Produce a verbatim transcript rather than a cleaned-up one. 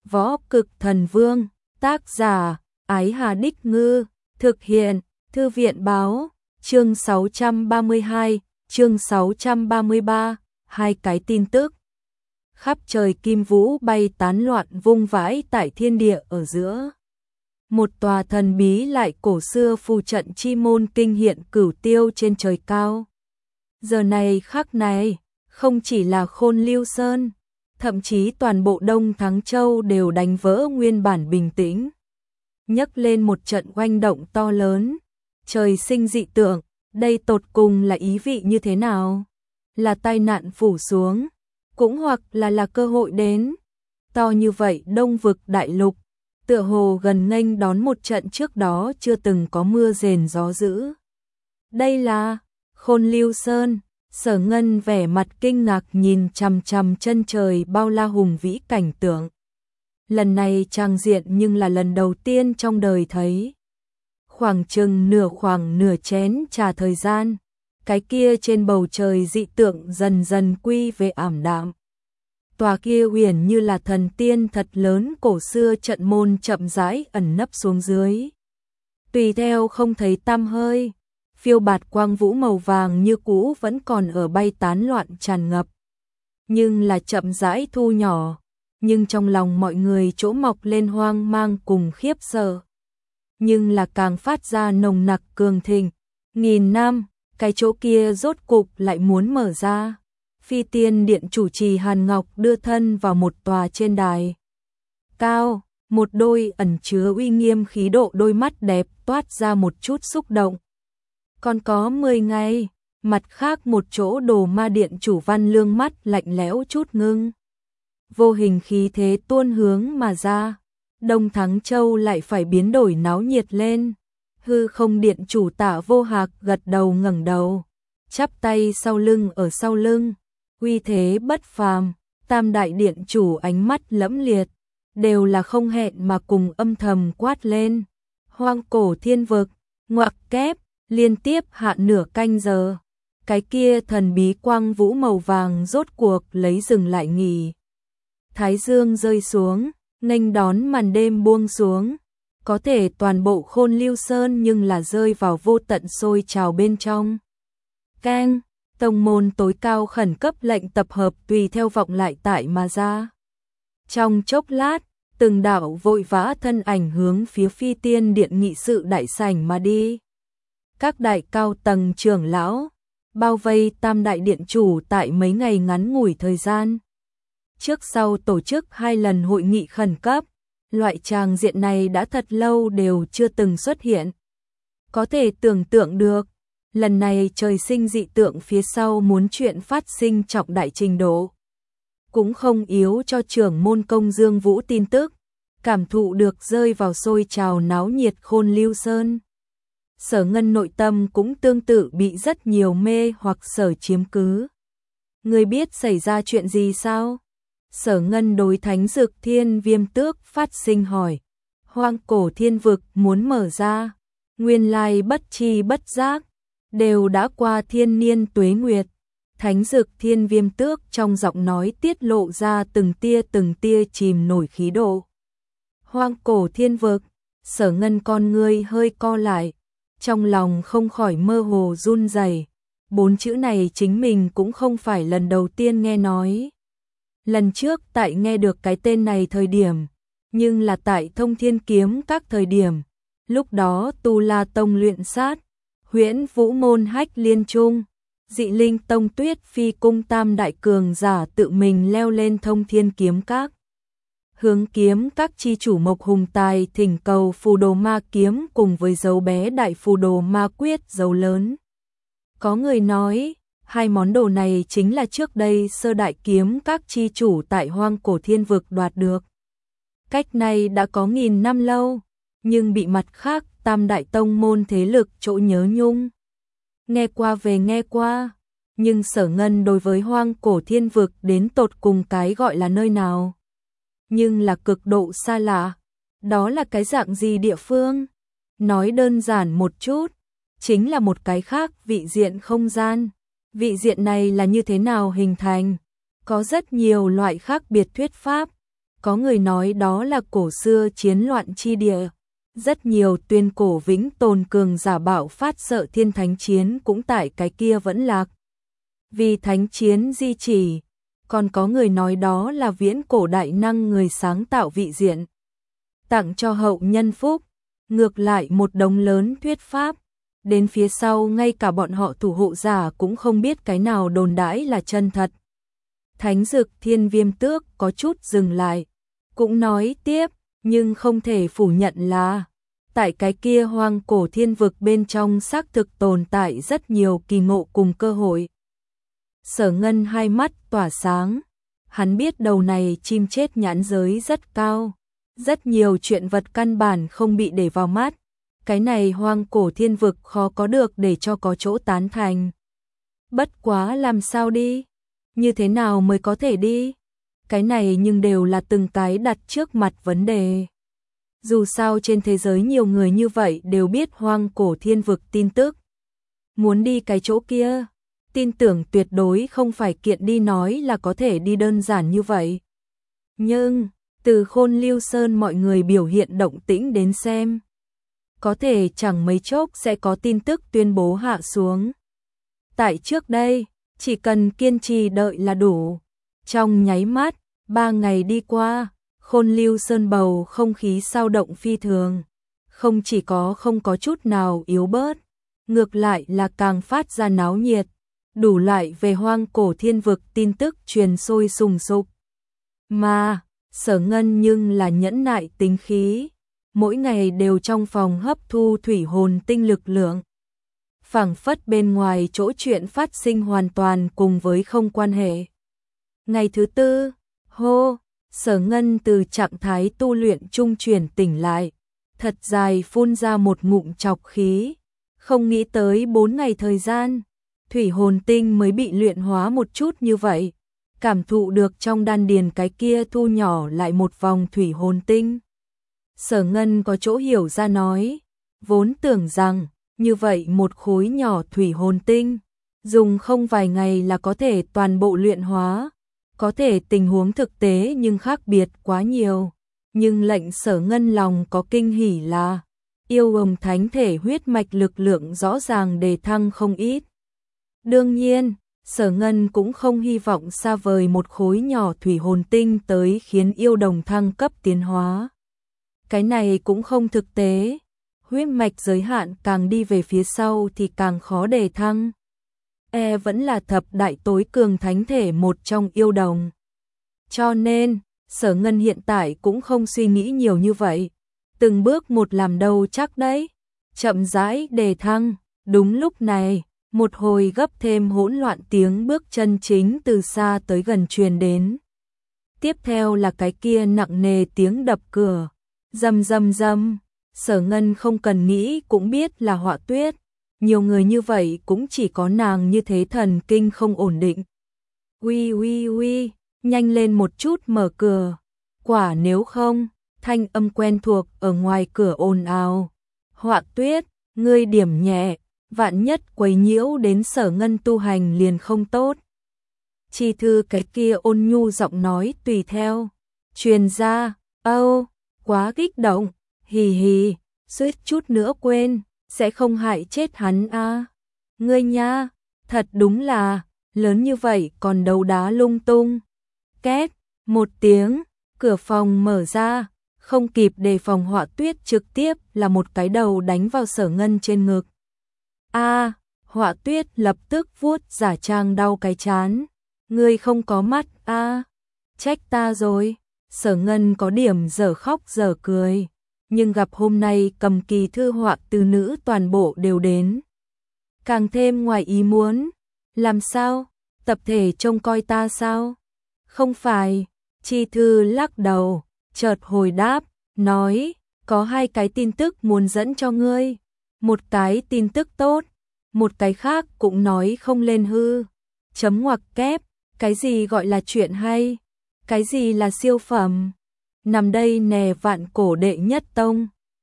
Võ Cực Thần Vương, tác giả, Ái Hà Đích Ngư, thực hiện, Thư viện Báo, chương sáu trăm ba mươi hai, chương sáu trăm ba mươi ba, hai cái tin tức. Khắp trời kim vũ bay tán loạn vung vãi tại thiên địa ở giữa. Một tòa thần bí lại cổ xưa phù trận chi môn kinh hiện cửu tiêu trên trời cao. Giờ này khắc này, không chỉ là Khôn Lưu Sơn, thậm chí toàn bộ Đông Thắng Châu đều đánh vỡ nguyên bản bình tĩnh. Nhấc lên một trận oanh động to lớn, trời sinh dị tượng, đây tột cùng là ý vị như thế nào? Là tai nạn phủ xuống, cũng hoặc là là cơ hội đến. To như vậy Đông vực đại lục, tựa hồ gần nghênh đón một trận trước đó chưa từng có mưa rền gió dữ. Đây là Khôn Lưu Sơn. Sở Ngân vẻ mặt kinh ngạc nhìn chằm chằm chân trời bao la hùng vĩ cảnh tượng. Lần này trang diện nhưng là lần đầu tiên trong đời thấy. Khoảng chừng nửa khoảng nửa chén trà thời gian, cái kia trên bầu trời dị tượng dần dần quy về ảm đạm. Tòa kia huyền như là thần tiên thật lớn cổ xưa trận môn chậm rãi ẩn nấp xuống dưới. Tùy theo không thấy tăm hơi. Phiêu bạt quang vũ màu vàng như cũ vẫn còn ở bay tán loạn tràn ngập. Nhưng là chậm rãi thu nhỏ, nhưng trong lòng mọi người chỗ mọc lên hoang mang cùng khiếp sợ. Nhưng là càng phát ra nồng nặc cường thịnh. Nghìn năm, cái chỗ kia rốt cục lại muốn mở ra. Phi Tiên Điện chủ trì Hàn Ngọc đưa thân vào một tòa trên đài cao, một đôi ẩn chứa uy nghiêm khí độ đôi mắt đẹp toát ra một chút xúc động. Còn có mười ngày, mặt khác một chỗ Đồ Ma Điện chủ Văn Lương mắt lạnh lẽo chút ngưng. Vô hình khí thế tuôn hướng mà ra, Đông Thắng Châu lại phải biến đổi náo nhiệt lên. Hư Không Điện chủ Tạ Vô Hạc gật đầu ngẩng đầu, chắp tay sau lưng ở sau lưng, uy thế bất phàm. Tam đại điện chủ ánh mắt lẫm liệt, đều là không hẹn mà cùng âm thầm quát lên. Hoang cổ thiên vực, ngoặc kép. Liên tiếp hạ nửa canh giờ, cái kia thần bí quang vũ màu vàng rốt cuộc lấy dừng lại nghỉ. Thái dương rơi xuống, nghênh đón màn đêm buông xuống, có thể toàn bộ Khôn Lưu Sơn nhưng là rơi vào vô tận sôi trào bên trong. Keng, tông môn tối cao khẩn cấp lệnh tập hợp tùy theo vọng lại tại mà ra. Trong chốc lát, từng đạo vội vã thân ảnh hướng phía Phi Tiên Điện nghị sự đại sảnh mà đi. Các đại cao tầng trưởng lão bao vây tam đại điện chủ tại mấy ngày ngắn ngủi thời gian. Trước sau tổ chức hai lần hội nghị khẩn cấp, loại tràng diện này đã thật lâu đều chưa từng xuất hiện. Có thể tưởng tượng được, lần này trời sinh dị tượng phía sau muốn chuyện phát sinh trọng đại trình độ. Cũng không yếu cho trưởng môn Công Dương Vũ tin tức, cảm thụ được rơi vào sôi trào náo nhiệt Khôn Lưu Sơn. Sở Ngân nội tâm cũng tương tự bị rất nhiều mê hoặc sở chiếm cứ. Người biết xảy ra chuyện gì sao? Sở Ngân đối Thánh Dực Thiên Viêm Tước phát sinh hỏi. Hoang cổ thiên vực muốn mở ra, nguyên lai bất chi bất giác, đều đã qua thiên niên tuế nguyệt. Thánh Dực Thiên Viêm Tước trong giọng nói tiết lộ ra từng tia từng tia chìm nổi khí độ. Hoang cổ thiên vực, Sở Ngân con ngươi hơi co lại. Trong lòng không khỏi mơ hồ run rẩy. Bốn chữ này chính mình cũng không phải lần đầu tiên nghe nói. Lần trước tại nghe được cái tên này thời điểm, nhưng là tại Thông Thiên Kiếm các thời điểm. Lúc đó Tu La Tông luyện sát, Huyễn Vũ Môn Hách Liên Trung, Dị Linh Tông Tuyết Phi Cung tam đại cường giả tự mình leo lên Thông Thiên Kiếm các. Hướng kiếm các chi chủ Mộc Hùng Tài thỉnh cầu phù đồ ma kiếm cùng với dấu bé đại phù đồ ma quyết dấu lớn. Có người nói, hai món đồ này chính là trước đây sơ đại kiếm các chi chủ tại hoang cổ thiên vực đoạt được. Cách này đã có nghìn năm lâu, nhưng bị mặt khác tam đại tông môn thế lực chỗ nhớ nhung. Nghe qua về nghe qua, nhưng Sở Ngân đối với hoang cổ thiên vực đến tột cùng cái gọi là nơi nào. Nhưng là cực độ xa lạ. Đó là cái dạng gì địa phương? Nói đơn giản một chút, chính là một cái khác vị diện không gian. Vị diện này là như thế nào hình thành? Có rất nhiều loại khác biệt thuyết pháp, có người nói đó là cổ xưa chiến loạn chi địa. Rất nhiều tuyên cổ vĩnh tồn cường giả bạo phát sợ thiên thánh chiến cũng tại cái kia vẫn lạc. Vì thánh chiến di chỉ, còn có người nói đó là viễn cổ đại năng người sáng tạo vị diện. Tặng cho hậu nhân phúc, ngược lại một đống lớn thuyết pháp. Đến phía sau ngay cả bọn họ thủ hộ giả cũng không biết cái nào đồn đãi là chân thật. Thánh Dực Thiên Viêm Tước có chút dừng lại, cũng nói tiếp, nhưng không thể phủ nhận là tại cái kia hoang cổ thiên vực bên trong xác thực tồn tại rất nhiều kỳ ngộ cùng cơ hội. Sở Ngân hai mắt tỏa sáng, hắn biết đầu này chim chết nhãn giới rất cao, rất nhiều chuyện vật căn bản không bị để vào mắt. Cái này hoang cổ thiên vực khó có được để cho có chỗ tán thành. Bất quá làm sao đi? Như thế nào mới có thể đi? Cái này nhưng đều là từng cái đặt trước mặt vấn đề. Dù sao trên thế giới nhiều người như vậy đều biết hoang cổ thiên vực tin tức. Muốn đi cái chỗ kia, tin tưởng tuyệt đối không phải kiện đi nói là có thể đi đơn giản như vậy. Nhưng, từ Khôn Lưu Sơn mọi người biểu hiện động tĩnh đến xem, có thể chẳng mấy chốc sẽ có tin tức tuyên bố hạ xuống. Tại trước đây, chỉ cần kiên trì đợi là đủ. Trong nháy mắt, ba ngày đi qua, Khôn Lưu Sơn bầu không khí sao động phi thường. Không chỉ có không có chút nào yếu bớt, ngược lại là càng phát ra náo nhiệt. Đủ loại về hoang cổ thiên vực tin tức truyền sôi sùng sục. Mà, Sở Ngân nhưng là nhẫn nại tính khí. Mỗi ngày đều trong phòng hấp thu thủy hồn tinh lực lượng. Phảng phất bên ngoài chỗ chuyện phát sinh hoàn toàn cùng với không quan hệ. Ngày thứ tư, hô, Sở Ngân từ trạng thái tu luyện trung chuyển tỉnh lại, thật dài phun ra một ngụm trọc khí, không nghĩ tới bốn ngày thời gian, thủy hồn tinh mới bị luyện hóa một chút như vậy, cảm thụ được trong đan điền cái kia thu nhỏ lại một vòng thủy hồn tinh. Sở Ngân có chỗ hiểu ra nói, vốn tưởng rằng, như vậy một khối nhỏ thủy hồn tinh, dùng không vài ngày là có thể toàn bộ luyện hóa, có thể tình huống thực tế nhưng khác biệt quá nhiều. Nhưng lệnh Sở Ngân lòng có kinh hỉ là, yêu ầm thánh thể huyết mạch lực lượng rõ ràng đề thăng không ít. Đương nhiên, Sở Ngân cũng không hy vọng xa vời một khối nhỏ thủy hồn tinh tới khiến yêu đồng thăng cấp tiến hóa. Cái này cũng không thực tế, huyết mạch giới hạn càng đi về phía sau thì càng khó đề thăng. E vẫn là thập đại tối cường thánh thể một trong yêu đồng. Cho nên, Sở Ngân hiện tại cũng không suy nghĩ nhiều như vậy. Từng bước một làm đâu chắc đấy. Chậm rãi đề thăng, đúng lúc này, một hồi gấp thêm hỗn loạn tiếng bước chân chính từ xa tới gần truyền đến. Tiếp theo là cái kia nặng nề tiếng đập cửa. Rầm rầm rầm, Sở Ngân không cần nghĩ cũng biết là Họa Tuyết. Nhiều người như vậy cũng chỉ có nàng như thế thần kinh không ổn định. Uy uy uy, nhanh lên một chút mở cửa. Quả nếu không, thanh âm quen thuộc ở ngoài cửa ồn ào. Họa Tuyết, ngươi điểm nhẹ, vạn nhất quấy nhiễu đến Sở Ngân tu hành liền không tốt. Chi thư cái kia ôn nhu giọng nói tùy theo. Truyền ra, âu, quá kích động, hì hì, suýt chút nữa quên, sẽ không hại chết hắn a. À. Ngươi nha, thật đúng là, lớn như vậy còn đấu đá lung tung. Két, một tiếng, cửa phòng mở ra, không kịp đề phòng Họa Tuyết trực tiếp là một cái đầu đánh vào Sở Ngân trên ngực. A, à, Họa Tuyết lập tức vuốt giả trang đau cái chán. Ngươi không có mắt a, à, trách ta rồi. Sở Ngân có điểm dở khóc dở cười, nhưng gặp hôm nay cầm kỳ thư họa từ nữ toàn bộ đều đến. Càng thêm ngoài ý muốn, làm sao, tập thể trông coi ta sao? Không phải, Chi thư lắc đầu, chợt hồi đáp, nói, có hai cái tin tức muốn dẫn cho ngươi, một cái tin tức tốt, một cái khác cũng nói không lên hư. Chấm ngoặc kép, cái gì gọi là chuyện hay? Cái gì là siêu phẩm? Nằm đây nè vạn cổ đệ nhất tông,